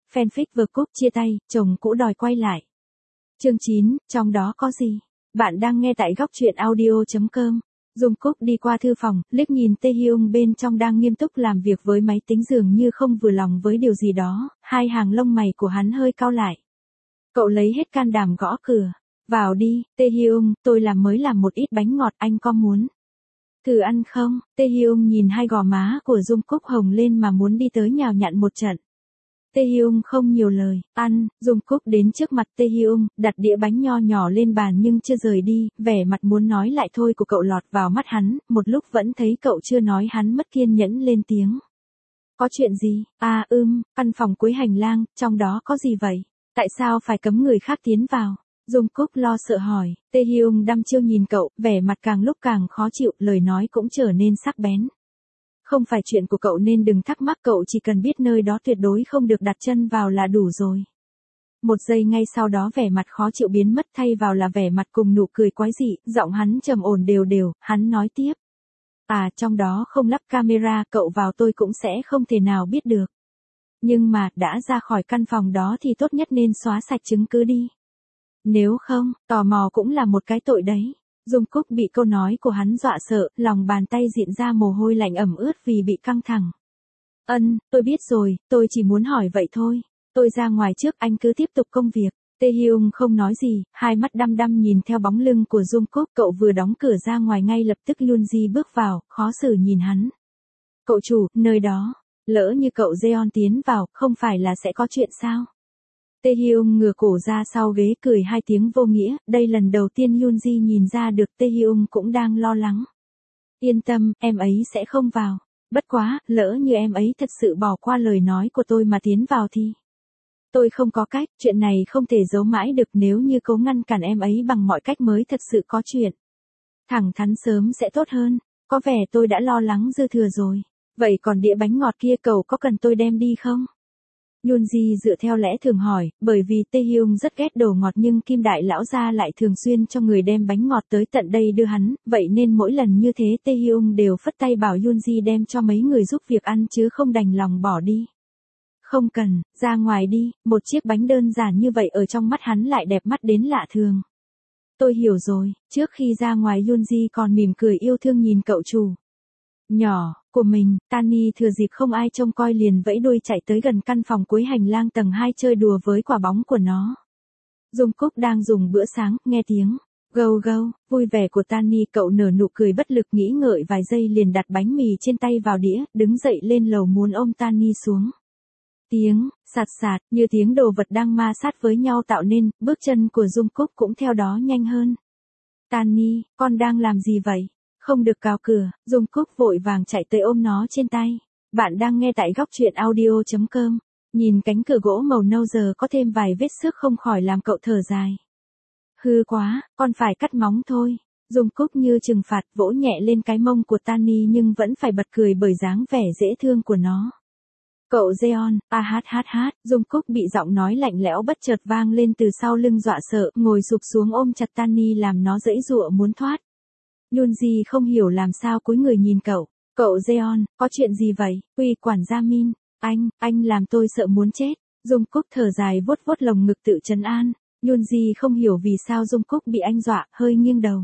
fanfic vừa cúp chia tay, chồng cũ đòi quay lại. Chương 9, trong đó có gì? Bạn đang nghe tại góc truyện audio.com. Jungkook đi qua thư phòng, liếc nhìn Taehyung bên trong đang nghiêm túc làm việc với máy tính dường như không vừa lòng với điều gì đó, hai hàng lông mày của hắn hơi cau lại. Cậu lấy hết can đảm gõ cửa. Vào đi, Taehyung, tôi mới làm một ít bánh ngọt, anh có muốn thử ăn không? Taehyung nhìn hai gò má của Jungkook hồng lên mà muốn đi tới nhào nhặn một trận. Taehyung không nhiều lời, ăn. Jungkook đến trước mặt Taehyung, đặt đĩa bánh nho nhỏ lên bàn nhưng chưa rời đi, vẻ mặt muốn nói lại thôi của cậu lọt vào mắt hắn, một lúc vẫn thấy cậu chưa nói hắn mất kiên nhẫn lên tiếng. Có chuyện gì? Căn phòng cuối hành lang, trong đó có gì vậy? Tại sao phải cấm người khác tiến vào? Jungkook lo sợ hỏi, Taehyung đăm chiêu nhìn cậu, vẻ mặt càng lúc càng khó chịu, lời nói cũng trở nên sắc bén. Không phải chuyện của cậu nên đừng thắc mắc, cậu chỉ cần biết nơi đó tuyệt đối không được đặt chân vào là đủ rồi. Một giây ngay sau đó vẻ mặt khó chịu biến mất thay vào là vẻ mặt cùng nụ cười quái dị, giọng hắn trầm ổn đều đều, hắn nói tiếp. Trong đó không lắp camera, cậu vào tôi cũng sẽ không thể nào biết được. Nhưng mà, đã ra khỏi căn phòng đó thì tốt nhất nên xóa sạch chứng cứ đi. Nếu không, tò mò cũng là một cái tội đấy. Jungkook bị câu nói của hắn dọa sợ, lòng bàn tay diện ra mồ hôi lạnh ẩm ướt vì bị căng thẳng. Tôi biết rồi, tôi chỉ muốn hỏi vậy thôi. Tôi ra ngoài trước, anh cứ tiếp tục công việc. Taehyung không nói gì, hai mắt đăm đăm nhìn theo bóng lưng của Jungkook, cậu vừa đóng cửa ra ngoài ngay lập tức Yoonji bước vào, khó xử nhìn hắn. Cậu chủ, nơi đó, lỡ như cậu Jeon tiến vào, không phải là sẽ có chuyện sao? Taehyung ngửa cổ ra sau ghế cười hai tiếng vô nghĩa, đây lần đầu tiên Yoonji nhìn ra được Taehyung cũng đang lo lắng. Yên tâm, em ấy sẽ không vào. Bất quá, lỡ như em ấy thật sự bỏ qua lời nói của tôi mà tiến vào thì... Tôi không có cách, chuyện này không thể giấu mãi được, nếu như cố ngăn cản em ấy bằng mọi cách mới thật sự có chuyện. Thẳng thắn sớm sẽ tốt hơn, có vẻ tôi đã lo lắng dư thừa rồi. Vậy còn đĩa bánh ngọt kia cậu có cần tôi đem đi không? Yoonji dựa theo lẽ thường hỏi, bởi vì Taehyung rất ghét đồ ngọt nhưng Kim Đại lão gia lại thường xuyên cho người đem bánh ngọt tới tận đây đưa hắn, vậy nên mỗi lần như thế Taehyung đều phất tay bảo Yoonji đem cho mấy người giúp việc ăn chứ không đành lòng bỏ đi. Không cần, ra ngoài đi, một chiếc bánh đơn giản như vậy ở trong mắt hắn lại đẹp mắt đến lạ thường. Tôi hiểu rồi, trước khi ra ngoài Yoonji còn mỉm cười yêu thương nhìn cậu chủ nhỏ của mình. Tani thừa dịp không ai trông coi liền vẫy đuôi chạy tới gần căn phòng cuối hành lang tầng 2 chơi đùa với quả bóng của nó. Jungkook đang dùng bữa sáng, nghe tiếng gâu gâu vui vẻ của Tani, cậu nở nụ cười bất lực nghĩ ngợi vài giây liền đặt bánh mì trên tay vào đĩa, đứng dậy lên lầu muốn ôm Tani xuống. Tiếng sạt sạt như tiếng đồ vật đang ma sát với nhau tạo nên, bước chân của Jungkook cũng theo đó nhanh hơn. Tani, con đang làm gì vậy? Không được cào cửa, Jungkook vội vàng chạy tới ôm nó trên tay. Bạn đang nghe tại góc truyện audio.com. Nhìn cánh cửa gỗ màu nâu giờ có thêm vài vết xước không khỏi làm cậu thở dài. Hư quá, con phải cắt móng thôi. Jungkook như trừng phạt vỗ nhẹ lên cái mông của Tani nhưng vẫn phải bật cười bởi dáng vẻ dễ thương của nó. Cậu Jeon, Jungkook bị giọng nói lạnh lẽo bất chợt vang lên từ sau lưng dọa sợ, ngồi sụp xuống ôm chặt Tani làm nó giãy giụa muốn thoát. Yoonji không hiểu làm sao cúi người nhìn cậu. Cậu Jeon, có chuyện gì vậy? Quản gia Min, anh làm tôi sợ muốn chết. Jungkook thở dài vuốt vuốt lồng ngực tự trấn an. Yoonji không hiểu vì sao Jungkook bị anh dọa, hơi nghiêng đầu.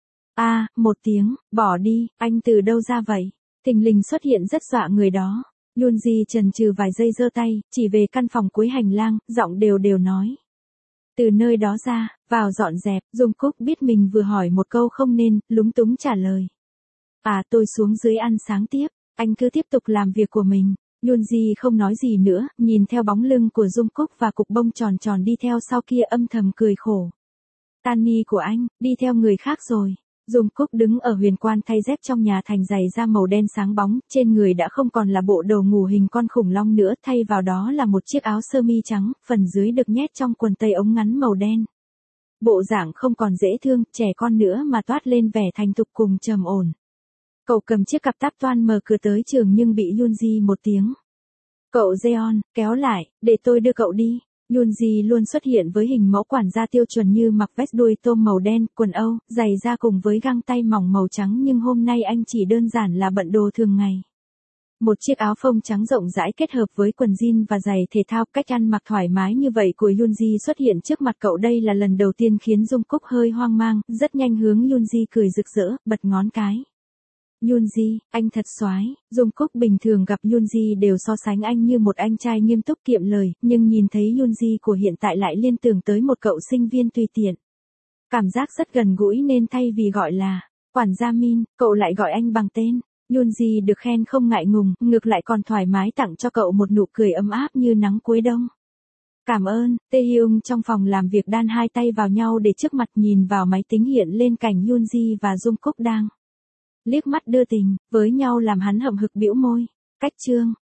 Một tiếng, bỏ đi, anh từ đâu ra vậy? Thình lình xuất hiện rất dọa người đó. Yoonji chần chừ vài giây giơ tay, chỉ về căn phòng cuối hành lang, giọng đều đều nói. Từ nơi đó ra, vào dọn dẹp. Jungkook biết mình vừa hỏi một câu không nên, lúng túng trả lời. Tôi xuống dưới ăn sáng tiếp, anh cứ tiếp tục làm việc của mình. Yoonji không nói gì nữa, nhìn theo bóng lưng của Jungkook và cục bông tròn tròn đi theo sau kia âm thầm cười khổ. Tani của anh, đi theo người khác rồi. Jungkook đứng ở huyền quan thay dép trong nhà thành giày da màu đen sáng bóng, trên người đã không còn là bộ đồ ngủ hình con khủng long nữa, thay vào đó là một chiếc áo sơ mi trắng, phần dưới được nhét trong quần tây ống ngắn màu đen. Bộ dạng không còn dễ thương, trẻ con nữa mà toát lên vẻ thành thục cùng trầm ổn. Cậu cầm chiếc cặp táp toan mở cửa tới trường nhưng bị Yoonji một tiếng. Cậu Jeon, kéo lại, để tôi đưa cậu đi. Yoonji luôn xuất hiện với hình mẫu quản gia tiêu chuẩn như mặc vest đuôi tôm màu đen, quần Âu, giày da cùng với găng tay mỏng màu trắng nhưng hôm nay anh chỉ đơn giản là bận đồ thường ngày. Một chiếc áo phông trắng rộng rãi kết hợp với quần jean và giày thể thao, cách ăn mặc thoải mái như vậy của Yoonji xuất hiện trước mặt cậu đây là lần đầu tiên khiến Jungkook hơi hoang mang, rất nhanh hướng Yoonji cười rực rỡ, bật ngón cái. Yoonji, anh thật soái. Jungkook bình thường gặp Yoonji đều so sánh anh như một anh trai nghiêm túc kiệm lời, nhưng nhìn thấy Yoonji của hiện tại lại liên tưởng tới một cậu sinh viên tùy tiện. Cảm giác rất gần gũi nên thay vì gọi là quản gia Min, cậu lại gọi anh bằng tên. Yoonji được khen không ngại ngùng, ngược lại còn thoải mái tặng cho cậu một nụ cười ấm áp như nắng cuối đông. Cảm ơn. Taehyung trong phòng làm việc đan hai tay vào nhau để trước mặt nhìn vào máy tính hiện lên cảnh Yoonji và Jungkook đang liếc mắt đưa tình với nhau làm hắn hậm hực bĩu môi. Cách chương